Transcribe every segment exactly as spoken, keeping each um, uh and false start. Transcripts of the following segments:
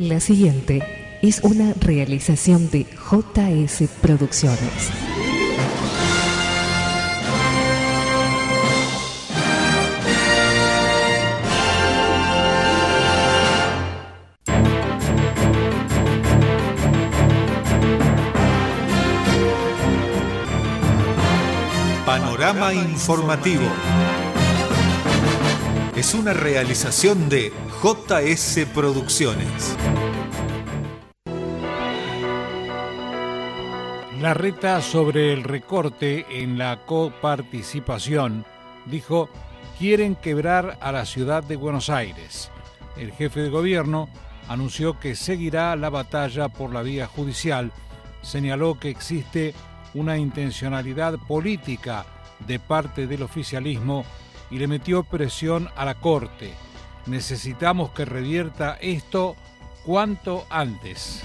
La siguiente es una realización de J S Producciones. Panorama informativo. Es una realización de J S Producciones. Larreta, sobre el recorte en la coparticipación, dijo: quieren quebrar a la ciudad de Buenos Aires. El jefe de gobierno anunció que seguirá la batalla por la vía judicial. Señaló que existe una intencionalidad política de parte del oficialismo y le metió presión a la Corte. Necesitamos que revierta esto cuanto antes.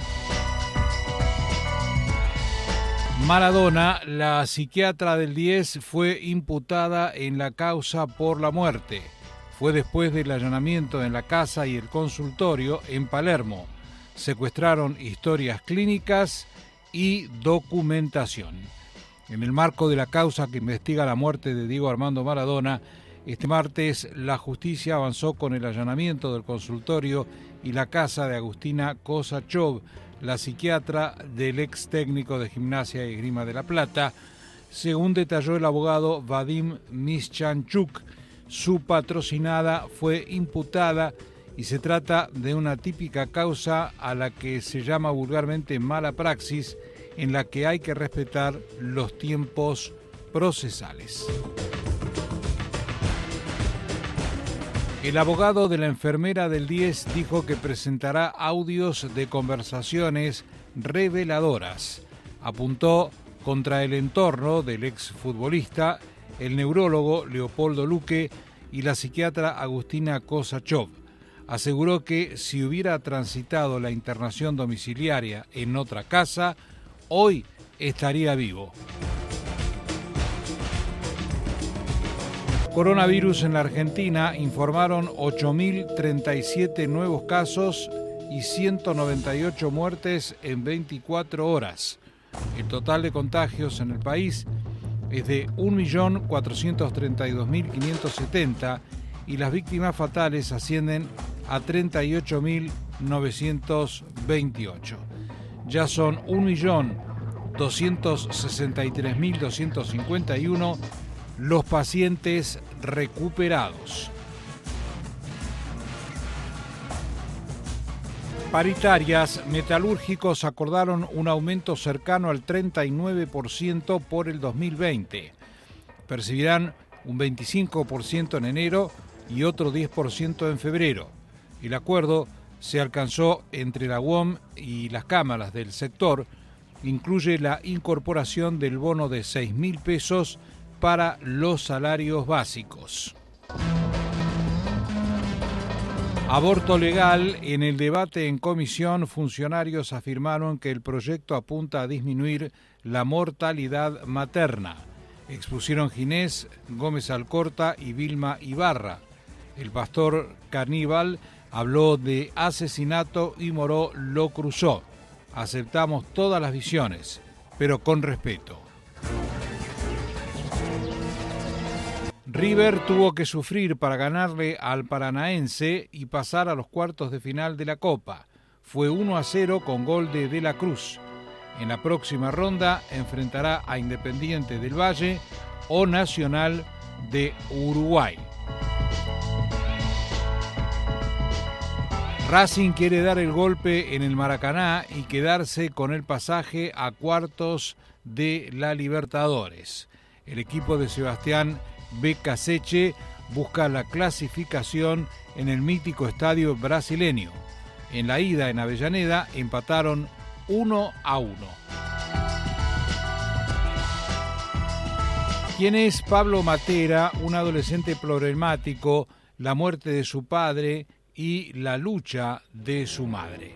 Maradona, la psiquiatra del diez, fue imputada en la causa por la muerte. Fue después del allanamiento en la casa y el consultorio en Palermo. Secuestraron historias clínicas y documentación. En el marco de la causa que investiga la muerte de Diego Armando Maradona, este martes la justicia avanzó con el allanamiento del consultorio y la casa de Agustina Kosachov, la psiquiatra del ex técnico de Gimnasia y Esgrima de La Plata. Según detalló el abogado Vadim Mischanchuk, su patrocinada fue imputada y se trata de una típica causa a la que se llama vulgarmente mala praxis, en la que hay que respetar los tiempos procesales. El abogado de la enfermera del diez dijo que presentará audios de conversaciones reveladoras. Apuntó contra el entorno del exfutbolista, el neurólogo Leopoldo Luque y la psiquiatra Agustina Kosachov. Aseguró que si hubiera transitado la internación domiciliaria en otra casa, hoy estaría vivo. Coronavirus en la Argentina: informaron ocho mil treinta y siete nuevos casos y ciento noventa y ocho muertes en veinticuatro horas. El total de contagios en el país es de un millón cuatrocientos treinta y dos mil quinientos setenta y las víctimas fatales ascienden a treinta y ocho mil novecientos veintiocho. Ya son un millón doscientos sesenta y tres mil doscientos cincuenta y uno los pacientes recuperados. Paritarias: metalúrgicos acordaron un aumento cercano al treinta y nueve por ciento por el dos mil veinte. Percibirán un veinticinco por ciento en enero y otro diez por ciento en febrero. El acuerdo se alcanzó entre la U O M y las cámaras del sector. Incluye la incorporación del bono de seis mil pesos para los salarios básicos. Aborto legal. En el debate en comisión, funcionarios afirmaron que el proyecto apunta a disminuir la mortalidad materna. Expusieron Ginés Gómez Alcorta y Vilma Ibarra. El pastor Caníbal habló de asesinato y Moró lo cruzó. Aceptamos todas las visiones, pero con respeto. River tuvo que sufrir para ganarle al Paranaense y pasar a los cuartos de final de la Copa. Fue uno a cero con gol de De la Cruz. En la próxima ronda enfrentará a Independiente del Valle o Nacional de Uruguay. Racing quiere dar el golpe en el Maracaná y quedarse con el pasaje a cuartos de la Libertadores. El equipo de Sebastián Becasseche busca la clasificación en el mítico estadio brasileño. En la ida en Avellaneda empataron uno a uno. ¿Quién es Pablo Matera? Un adolescente problemático, la muerte de su padre y la lucha de su madre.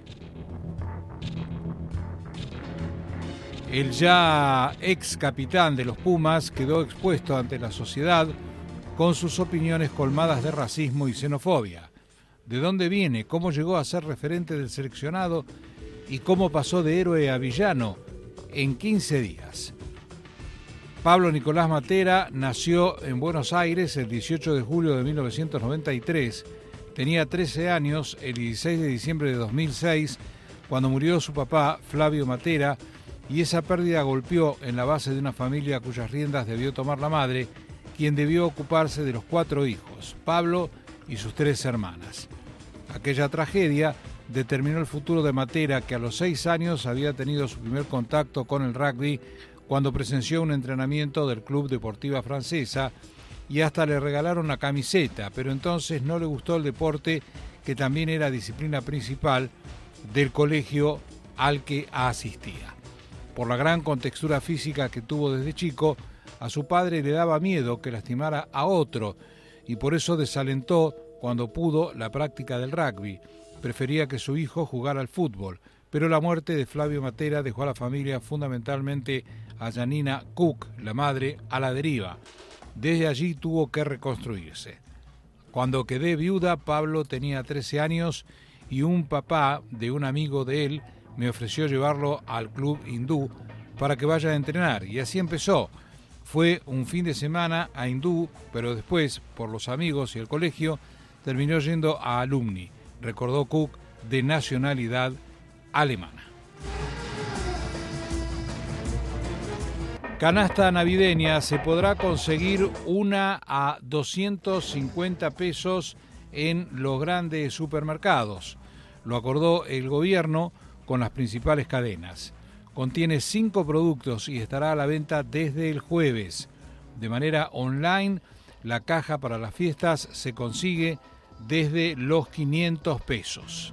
El ya ex capitán de los Pumas quedó expuesto ante la sociedad con sus opiniones colmadas de racismo y xenofobia. de dónde viene, cómo llegó a ser referente del seleccionado y cómo pasó de héroe a villano en quince días. Pablo Nicolás Matera nació en Buenos Aires el dieciocho de julio de mil novecientos noventa y tres. Tenía trece años el dieciséis de diciembre de dos mil seis, cuando murió su papá, Flavio Matera, y esa pérdida golpeó en la base de una familia cuyas riendas debió tomar la madre, quien debió ocuparse de los cuatro hijos, Pablo y sus tres hermanas. Aquella tragedia determinó el futuro de Matera, que a los seis años había tenido su primer contacto con el rugby cuando presenció un entrenamiento del Club Deportiva Francesa y hasta le regalaron una camiseta, pero entonces no le gustó el deporte, que también era disciplina principal del colegio al que asistía. Por la gran contextura física que tuvo desde chico, a su padre le daba miedo que lastimara a otro y por eso desalentó cuando pudo la práctica del rugby. Prefería que su hijo jugara al fútbol, pero la muerte de Flavio Matera dejó a la familia, fundamentalmente a Janina Cook, la madre, a la deriva. Desde allí tuvo que reconstruirse. Cuando quedé viuda, Pablo tenía trece años y un papá de un amigo de él me ofreció llevarlo al club hindú para que vaya a entrenar, y así empezó. Fue un fin de semana a hindú, pero después, por los amigos y el colegio, terminó yendo a Alumni, recordó Cook, de nacionalidad alemana. Canasta navideña, se podrá conseguir una a doscientos cincuenta pesos en los grandes supermercados. Lo acordó el gobierno con las principales cadenas. Contiene cinco productos y estará a la venta desde el jueves. De manera online, la caja para las fiestas se consigue desde los quinientos pesos.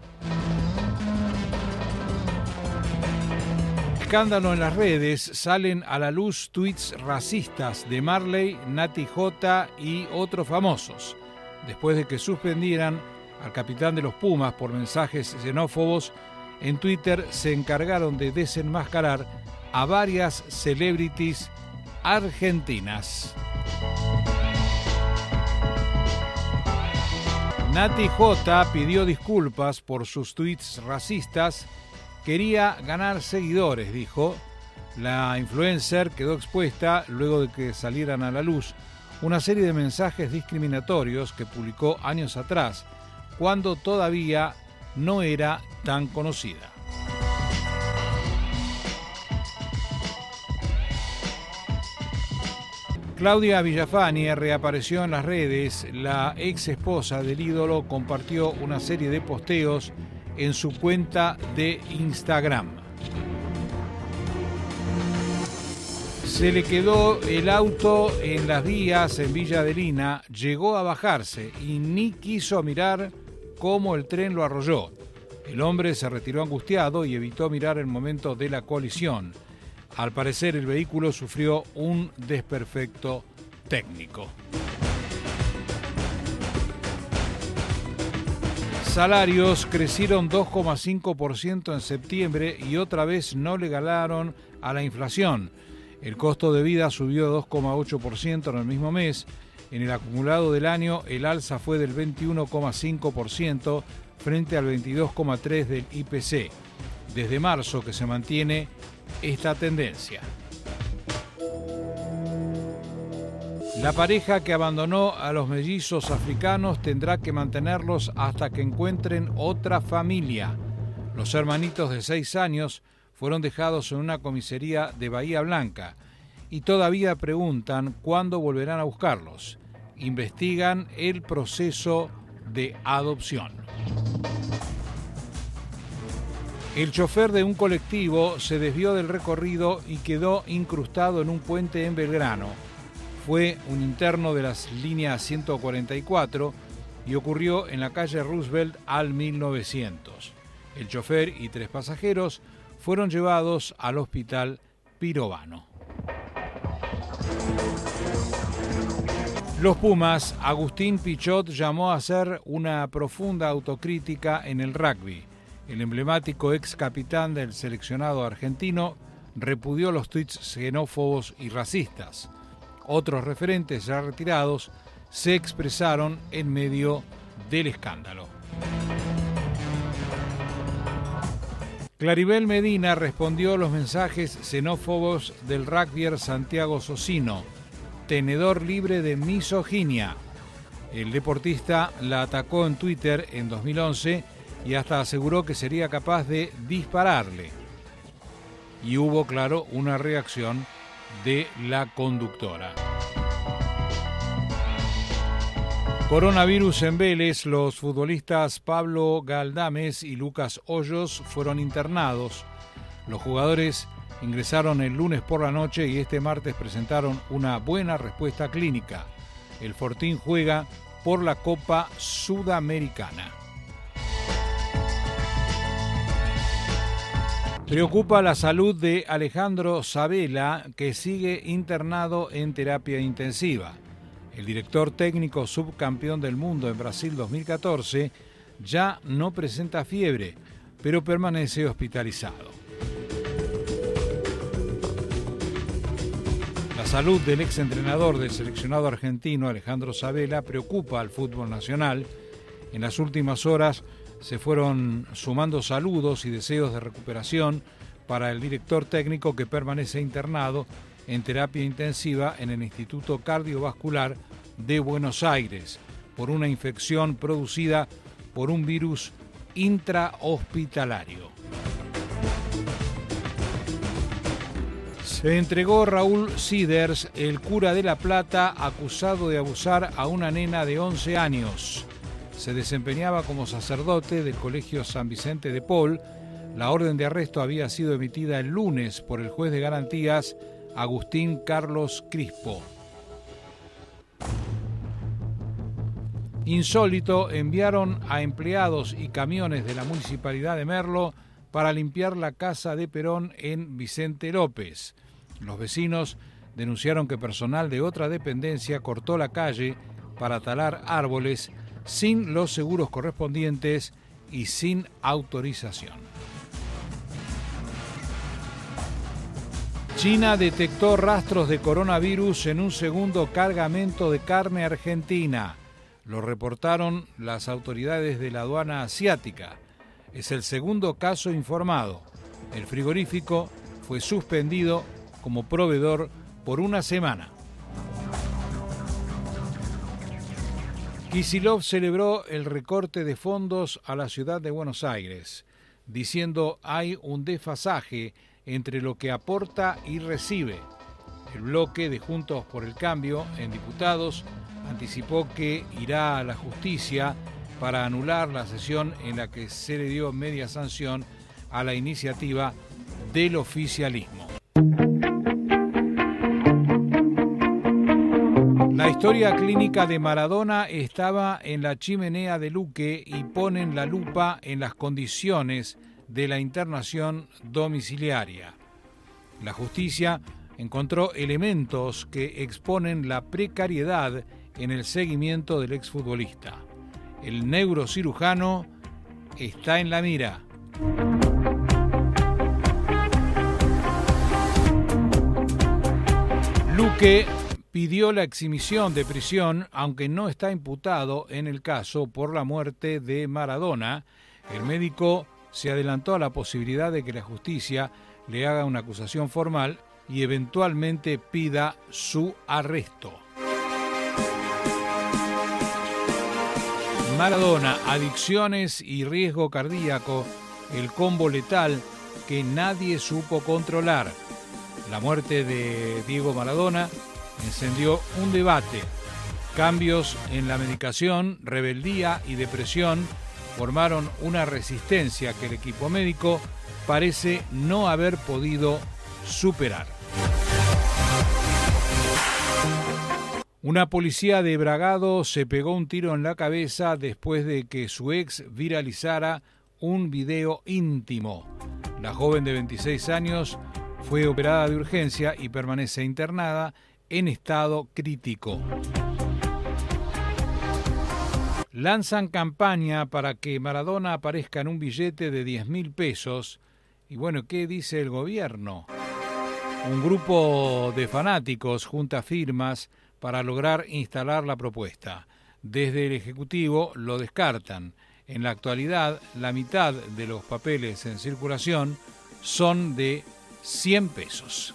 Escándalo en las redes, salen a la luz tweets racistas de Marley, Nati J y otros famosos. Después de que suspendieran al capitán de los Pumas por mensajes xenófobos, en Twitter se encargaron de desenmascarar a varias celebrities argentinas. Nati J pidió disculpas por sus tweets racistas. Quería ganar seguidores, dijo. La influencer quedó expuesta luego de que salieran a la luz una serie de mensajes discriminatorios que publicó años atrás, cuando todavía no era tan conocida. Claudia Villafañe reapareció en las redes. La ex esposa del ídolo compartió una serie de posteos en su cuenta de Instagram. Se le quedó el auto en las vías en Villa Adelina, llegó a bajarse y ni quiso mirar cómo el tren lo arrolló. El hombre se retiró angustiado y evitó mirar el momento de la colisión. Al parecer, el vehículo sufrió un desperfecto técnico. Salarios crecieron dos coma cinco por ciento en septiembre y otra vez no le ganaron a la inflación. El costo de vida subió dos coma ocho por ciento en el mismo mes. En el acumulado del año, el alza fue del veintiuno coma cinco por ciento frente al veintidós coma tres por ciento del I P C. Desde marzo que se mantiene esta tendencia. La pareja que abandonó a los mellizos africanos tendrá que mantenerlos hasta que encuentren otra familia. Los hermanitos de seis años fueron dejados en una comisaría de Bahía Blanca y todavía preguntan cuándo volverán a buscarlos. Investigan el proceso de adopción. El chofer de un colectivo se desvió del recorrido y quedó incrustado en un puente en Belgrano. Fue un interno de las líneas ciento cuarenta y cuatro y ocurrió en la calle Roosevelt al mil novecientos. El chofer y tres pasajeros fueron llevados al hospital Pirovano. Los Pumas, Agustín Pichot llamó a hacer una profunda autocrítica en el rugby. El emblemático ex capitán del seleccionado argentino repudió los tuits xenófobos y racistas. Otros referentes ya retirados se expresaron en medio del escándalo. Claribel Medina respondió a los mensajes xenófobos del rugbyer Santiago Socino, tenedor libre de misoginia. El deportista la atacó en Twitter en dos mil once y hasta aseguró que sería capaz de dispararle. Y hubo, claro, una reacción de la conductora. Coronavirus en Vélez. Los futbolistas Pablo Galdames y Lucas Hoyos fueron internados. Los jugadores ingresaron el lunes por la noche y este martes presentaron una buena respuesta clínica. El Fortín juega por la Copa Sudamericana. Preocupa la salud de Alejandro Sabela, que sigue internado en terapia intensiva. El director técnico subcampeón del mundo en Brasil dos mil catorce ya no presenta fiebre, pero permanece hospitalizado. La salud del exentrenador del seleccionado argentino Alejandro Sabela preocupa al fútbol nacional. En las últimas horas se fueron sumando saludos y deseos de recuperación para el director técnico, que permanece internado en terapia intensiva en el Instituto Cardiovascular de Buenos Aires por una infección producida por un virus intrahospitalario. Se entregó Raúl Siders, el cura de La Plata, acusado de abusar a una nena de once años. Se desempeñaba como sacerdote del Colegio San Vicente de Paul. La orden de arresto había sido emitida el lunes por el juez de garantías Agustín Carlos Crispo. Insólito, enviaron a empleados y camiones de la Municipalidad de Merlo para limpiar la casa de Perón en Vicente López. Los vecinos denunciaron que personal de otra dependencia cortó la calle para talar árboles sin los seguros correspondientes y sin autorización. China detectó rastros de coronavirus en un segundo cargamento de carne argentina. Lo reportaron las autoridades de la aduana asiática. Es el segundo caso informado. El frigorífico fue suspendido como proveedor por una semana. Kicillof celebró el recorte de fondos a la ciudad de Buenos Aires, diciendo hay un desfasaje entre lo que aporta y recibe. El bloque de Juntos por el Cambio en diputados anticipó que irá a la justicia para anular la sesión en la que se le dio media sanción a la iniciativa del oficialismo. La historia clínica de Maradona estaba en la chimenea de Luque y ponen la lupa en las condiciones de la internación domiciliaria. La justicia encontró elementos que exponen la precariedad en el seguimiento del exfutbolista. El neurocirujano está en la mira. Luque pidió la exhibición de prisión, aunque no está imputado en el caso por la muerte de Maradona. El médico se adelantó a la posibilidad de que la justicia le haga una acusación formal y eventualmente pida su arresto. Maradona, adicciones y riesgo cardíaco, el combo letal que nadie supo controlar. La muerte de Diego Maradona encendió un debate. Cambios en la medicación, rebeldía y depresión formaron una resistencia que el equipo médico parece no haber podido superar. Una policía de Bragado se pegó un tiro en la cabeza después de que su ex viralizara un video íntimo. La joven de veintiséis años fue operada de urgencia y permanece internada en estado crítico. Lanzan campaña para que Maradona aparezca en un billete de diez mil pesos. Y bueno, ¿qué dice el gobierno? Un grupo de fanáticos junta firmas para lograr instalar la propuesta. Desde el Ejecutivo lo descartan. En la actualidad, la mitad de los papeles en circulación son de cien pesos.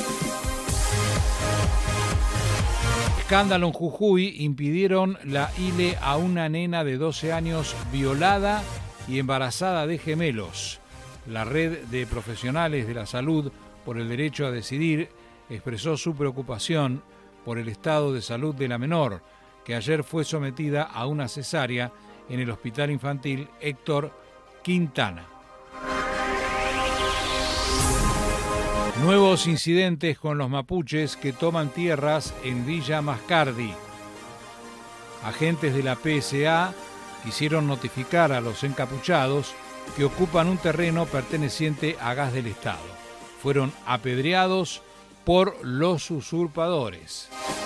Escándalo en Jujuy: impidieron la I L E a una nena de doce años violada y embarazada de gemelos. La red de profesionales de la salud por el derecho a decidir expresó su preocupación por el estado de salud de la menor, que ayer fue sometida a una cesárea en el Hospital Infantil Héctor Quintana. Nuevos incidentes con los mapuches que toman tierras en Villa Mascardi. Agentes de la P S A quisieron notificar a los encapuchados que ocupan un terreno perteneciente a Gas del Estado. Fueron apedreados por los usurpadores.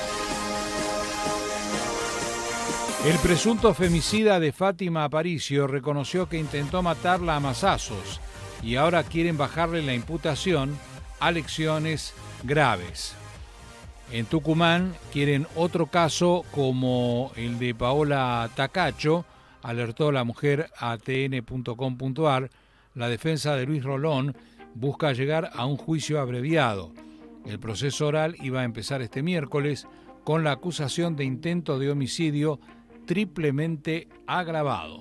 El presunto femicida de Fátima Aparicio reconoció que intentó matarla a mazazos y ahora quieren bajarle la imputación a lesiones graves. En Tucumán quieren otro caso como el de Paola Tacacho, alertó la mujer a T N punto com punto a r. La defensa de Luis Rolón busca llegar a un juicio abreviado. El proceso oral iba a empezar este miércoles con la acusación de intento de homicidio triplemente agravado.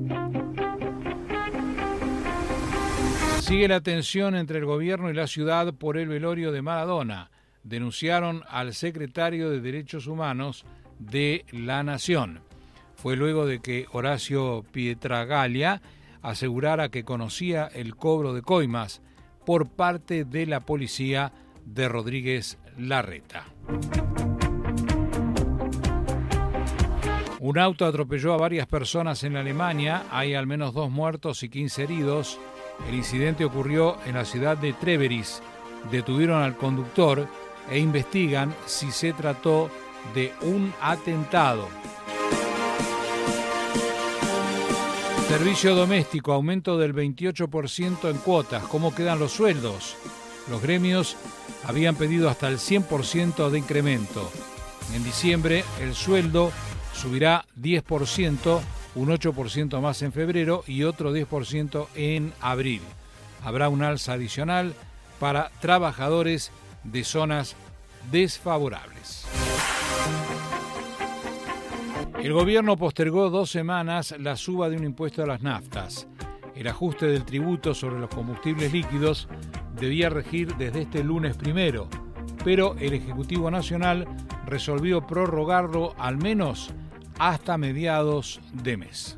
Sigue la tensión entre el gobierno y la ciudad por el velorio de Maradona. Denunciaron al secretario de Derechos Humanos de la Nación. Fue luego de que Horacio Pietragaglia asegurara que conocía el cobro de coimas por parte de la policía de Rodríguez Larreta. Un auto atropelló a varias personas en Alemania. Hay al menos dos muertos y quince heridos. El incidente ocurrió en la ciudad de Treveris. Detuvieron al conductor e investigan si se trató de un atentado. Servicio doméstico: aumento del veintiocho por ciento en cuotas. ¿Cómo quedan los sueldos? Los gremios habían pedido hasta el cien por ciento de incremento. En diciembre el sueldo subirá diez por ciento, un ocho por ciento más en febrero y otro diez por ciento en abril. Habrá un alza adicional para trabajadores de zonas desfavorables. El gobierno postergó dos semanas la suba de un impuesto a las naftas. El ajuste del tributo sobre los combustibles líquidos debía regir desde este lunes primero, pero el Ejecutivo Nacional resolvió prorrogarlo al menos hasta mediados de mes.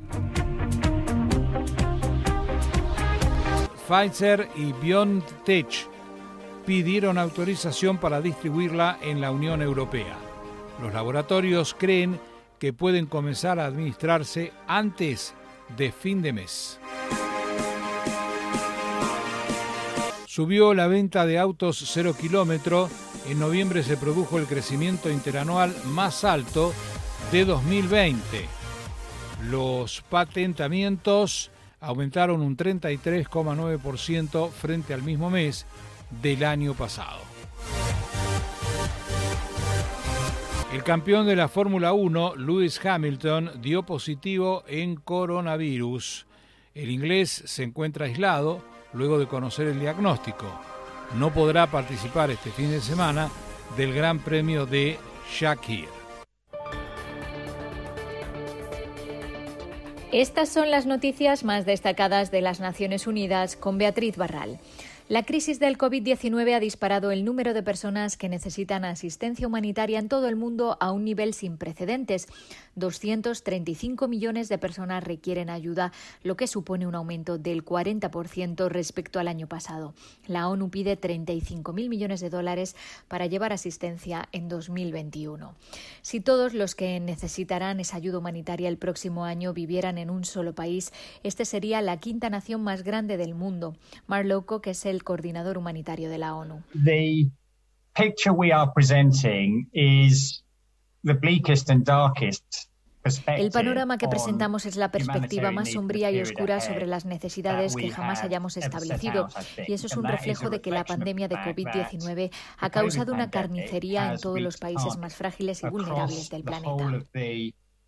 Pfizer y BioNTech pidieron autorización para distribuirla en la Unión Europea. Los laboratorios creen que pueden comenzar a administrarse antes de fin de mes. Subió la venta de autos cero kilómetro. En noviembre se produjo el crecimiento interanual más alto de dos mil veinte. Los patentamientos aumentaron un treinta y tres coma nueve por ciento frente al mismo mes del año pasado. El campeón de la Fórmula uno, Lewis Hamilton, dio positivo en coronavirus. El inglés se encuentra aislado luego de conocer el diagnóstico. No podrá participar este fin de semana del Gran Premio de Shakir. Estas son las noticias más destacadas de las Naciones Unidas con Beatriz Barral. La crisis del covid diecinueve ha disparado el número de personas que necesitan asistencia humanitaria en todo el mundo a un nivel sin precedentes. doscientos treinta y cinco millones de personas requieren ayuda, lo que supone un aumento del cuarenta por ciento respecto al año pasado. La ONU pide treinta y cinco mil millones de dólares para llevar asistencia en dos mil veintiuno. Si todos los que necesitarán esa ayuda humanitaria el próximo año vivieran en un solo país, este sería la quinta nación más grande del mundo. Mark Lowcock es el coordinador humanitario de la ONU. The picture we are presenting is the bleakest and darkest. El panorama que presentamos es la perspectiva más sombría y oscura sobre las necesidades que jamás hayamos establecido, y eso es un reflejo de que la pandemia de covid diecinueve ha causado una carnicería en todos los países más frágiles y vulnerables del planeta.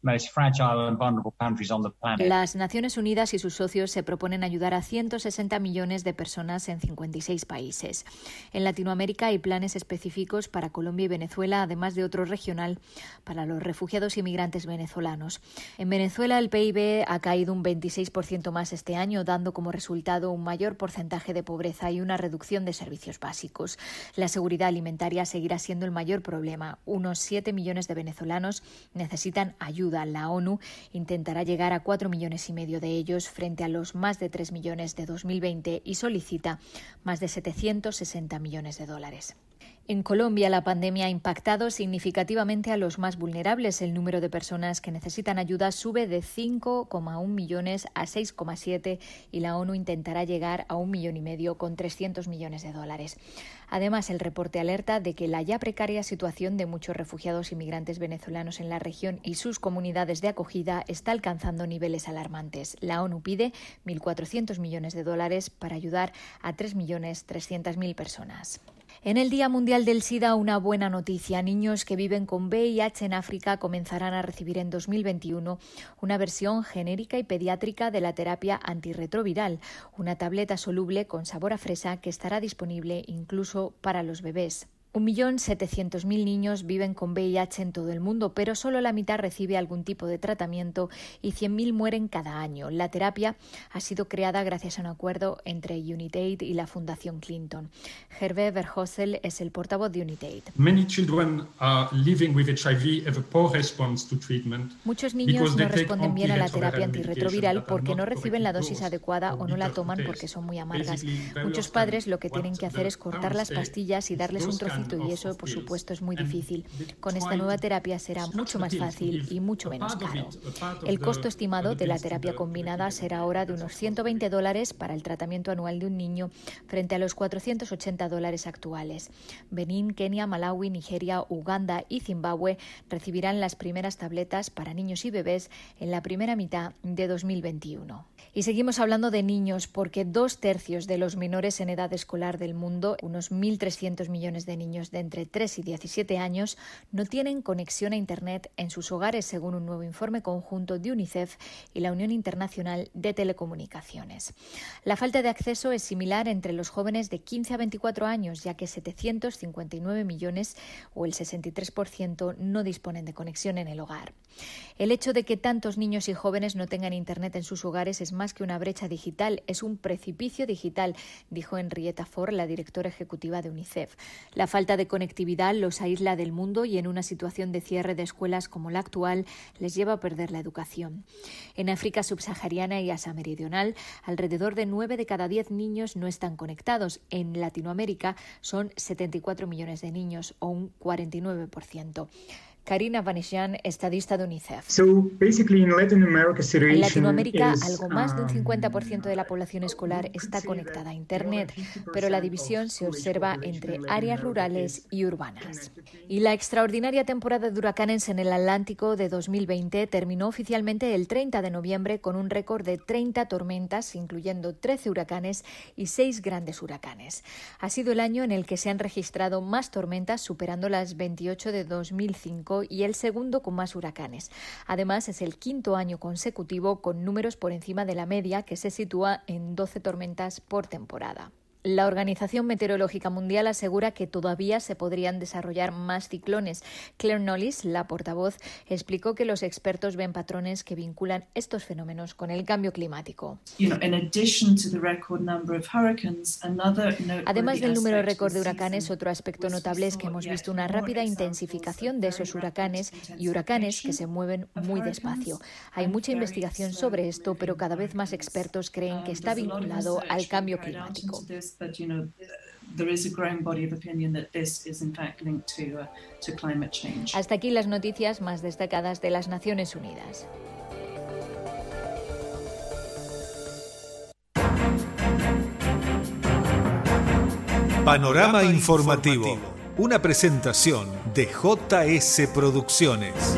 most fragile and vulnerable countries on the planet. Las Naciones Unidas y sus socios se proponen ayudar a ciento sesenta millones de personas en cincuenta y seis países. En Latinoamérica hay planes específicos para Colombia y Venezuela, además de otro regional para los refugiados y migrantes venezolanos. En Venezuela el P I B ha caído un veintiséis por ciento más este año, dando como resultado un mayor porcentaje de pobreza y una reducción de servicios básicos. La seguridad alimentaria seguirá siendo el mayor problema. Unos siete millones de venezolanos necesitan ayuda. La ONU intentará llegar a cuatro millones y medio de ellos frente a los más de tres millones de dos mil veinte y solicita más de setecientos sesenta millones de dólares. En Colombia, la pandemia ha impactado significativamente a los más vulnerables. El número de personas que necesitan ayuda sube de cinco coma uno millones a seis coma siete y la ONU intentará llegar a un millón y medio con trescientos millones de dólares. Además, el reporte alerta de que la ya precaria situación de muchos refugiados y migrantes venezolanos en la región y sus comunidades de acogida está alcanzando niveles alarmantes. La ONU pide mil cuatrocientos millones de dólares para ayudar a tres millones trescientos mil personas. En el Día Mundial del SIDA, una buena noticia. Niños que viven con V I H en África comenzarán a recibir en dos mil veintiuno una versión genérica y pediátrica de la terapia antirretroviral, una tableta soluble con sabor a fresa que estará disponible incluso para los bebés. Un millón setecientos mil niños viven con V I H en todo el mundo, pero solo la mitad recibe algún tipo de tratamiento y cien mil mueren cada año. La terapia ha sido creada gracias a un acuerdo entre UNITAID y la Fundación Clinton. Hervé Verhosel es el portavoz de UNITAID. Many children are living with H I V have a poor response to treatment. Muchos niños no responden bien a la terapia antirretroviral porque no reciben la dosis adecuada o no la toman porque son muy amargas. Muchos padres lo que tienen que hacer es cortar las pastillas y darles un trocito y eso, por supuesto, es muy difícil. Con esta nueva terapia será mucho más fácil y mucho menos caro. El costo estimado de la terapia combinada será ahora de unos ciento veinte dólares para el tratamiento anual de un niño frente a los cuatrocientos ochenta dólares actuales. Benín, Kenia, Malaui, Nigeria, Uganda y Zimbabue recibirán las primeras tabletas para niños y bebés en la primera mitad de dos mil veintiuno. Y seguimos hablando de niños porque dos tercios de los menores en edad escolar del mundo, unos mil trescientos millones de niños de entre tres y diecisiete años, no tienen conexión a Internet en sus hogares, según un nuevo informe conjunto de UNICEF y la Unión Internacional de Telecomunicaciones. La falta de acceso es similar entre los jóvenes de quince a veinticuatro años, ya que setecientos cincuenta y nueve millones, o el sesenta y tres por ciento, no disponen de conexión en el hogar. El hecho de que tantos niños y jóvenes no tengan Internet en sus hogares es más que una brecha digital, es un precipicio digital, dijo Henrietta Fore, la directora ejecutiva de UNICEF. La falta de conectividad los aísla del mundo y en una situación de cierre de escuelas como la actual les lleva a perder la educación. En África subsahariana y Asia Meridional, alrededor de nueve de cada diez niños no están conectados. En Latinoamérica son setenta y cuatro millones de niños, o un cuarenta y nueve por ciento. Karina Vanessian, estadista de UNICEF. So, basically in Latin America, en Latinoamérica, is, algo más de un um, cincuenta por ciento de la población escolar está conectada a Internet, pero la división se observa entre áreas rurales y urbanas. Y la extraordinaria temporada de huracanes en el Atlántico de dos mil veinte terminó oficialmente el treinta de noviembre con un récord de treinta tormentas, incluyendo trece huracanes y seis grandes huracanes. Ha sido el año en el que se han registrado más tormentas, superando las veintiocho de dos mil cinco, y el segundo con más huracanes. Además, es el quinto año consecutivo con números por encima de la media, que se sitúa en doce tormentas por temporada. La Organización Meteorológica Mundial asegura que todavía se podrían desarrollar más ciclones. Claire Knowles, la portavoz, explicó que los expertos ven patrones que vinculan estos fenómenos con el cambio climático. Además del número récord de huracanes, otro aspecto notable es que hemos visto una rápida intensificación de esos huracanes y huracanes que se mueven muy despacio. Hay mucha investigación sobre esto, pero cada vez más expertos creen que está vinculado al cambio climático. But you know, there is a growing body of opinion that this is in fact linked to uh, to climate change. Hasta aquí las noticias más destacadas de las Naciones Unidas. Panorama informativo, una presentación de J S Producciones.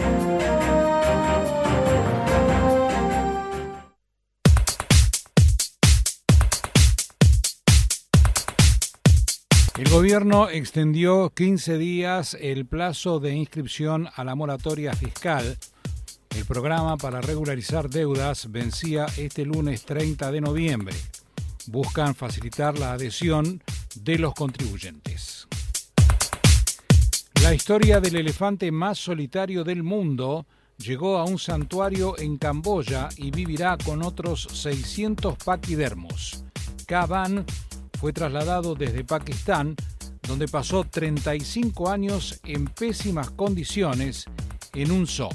El gobierno extendió quince días el plazo de inscripción a la moratoria fiscal El programa para regularizar deudas vencía este lunes treinta de noviembre. Buscan facilitar la adhesión de los contribuyentes. La historia del elefante más solitario del mundo llegó a un santuario en Camboya y vivirá con otros seiscientos paquidermos. Kaban fue trasladado desde Pakistán, donde pasó treinta y cinco años en pésimas condiciones en un zoo.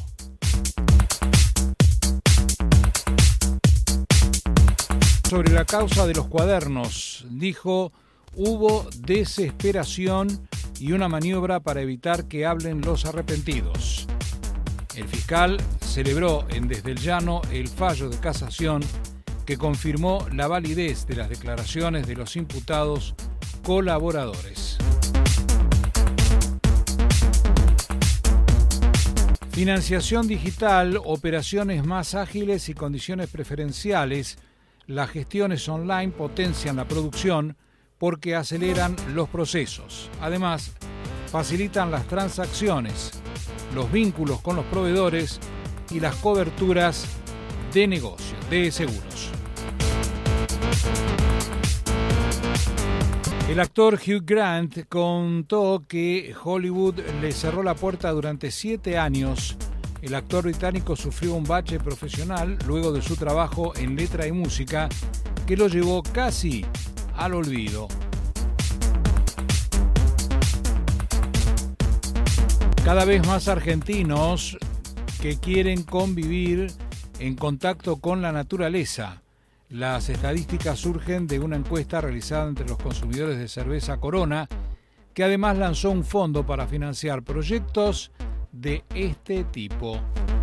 Sobre la causa de los cuadernos, dijo, hubo desesperación y una maniobra para evitar que hablen los arrepentidos. El fiscal celebró en Desde el Llano el fallo de casación que confirmó la validez de las declaraciones de los imputados colaboradores. Financiación digital, operaciones más ágiles y condiciones preferenciales. Las gestiones online potencian la producción porque aceleran los procesos. Además, facilitan las transacciones, los vínculos con los proveedores y las coberturas de negocio, de seguros. El actor Hugh Grant contó que Hollywood le cerró la puerta durante siete años. El actor británico sufrió un bache profesional luego de su trabajo en letra y música que lo llevó casi al olvido. Cada vez más argentinos que quieren convivir en contacto con la naturaleza. Las estadísticas surgen de una encuesta realizada entre los consumidores de cerveza Corona, que además lanzó un fondo para financiar proyectos de este tipo.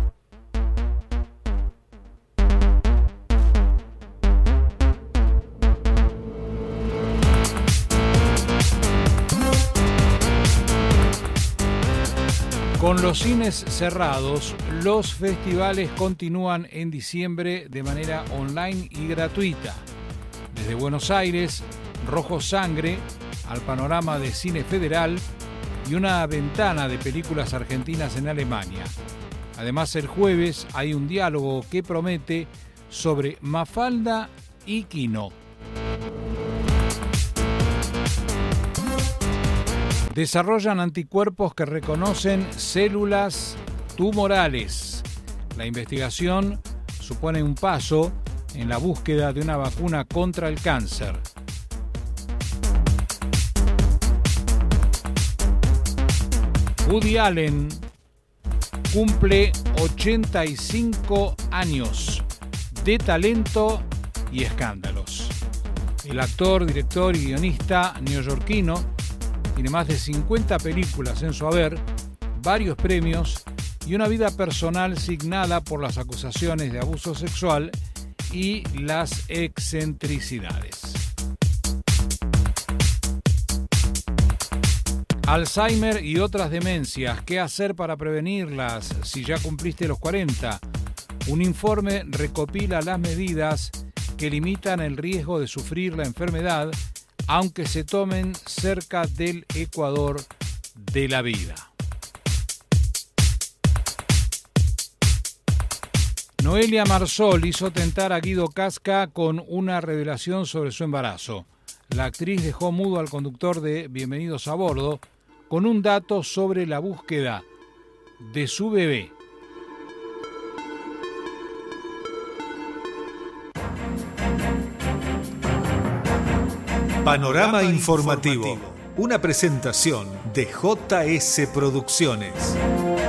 Con los cines cerrados, los festivales continúan en diciembre de manera online y gratuita. Desde Buenos Aires, Rojo Sangre, al panorama de Cine Federal y una ventana de películas argentinas en Alemania. Además, el jueves hay un diálogo que promete sobre Mafalda y Quino. Desarrollan anticuerpos que reconocen células tumorales. La investigación supone un paso en la búsqueda de una vacuna contra el cáncer. Woody Allen cumple ochenta y cinco años de talento y escándalos. El actor, director y guionista neoyorquino tiene más de cincuenta películas en su haber, varios premios y una vida personal signada por las acusaciones de abuso sexual y las excentricidades. Alzheimer y otras demencias, ¿qué hacer para prevenirlas si ya cumpliste los cuarenta? Un informe recopila las medidas que limitan el riesgo de sufrir la enfermedad, aunque se tomen cerca del ecuador de la vida. Noelia Marsol hizo tentar a Guido Casca con una revelación sobre su embarazo. La actriz dejó mudo al conductor de Bienvenidos a Bordo con un dato sobre la búsqueda de su bebé. Panorama Informativo, una presentación de J S Producciones.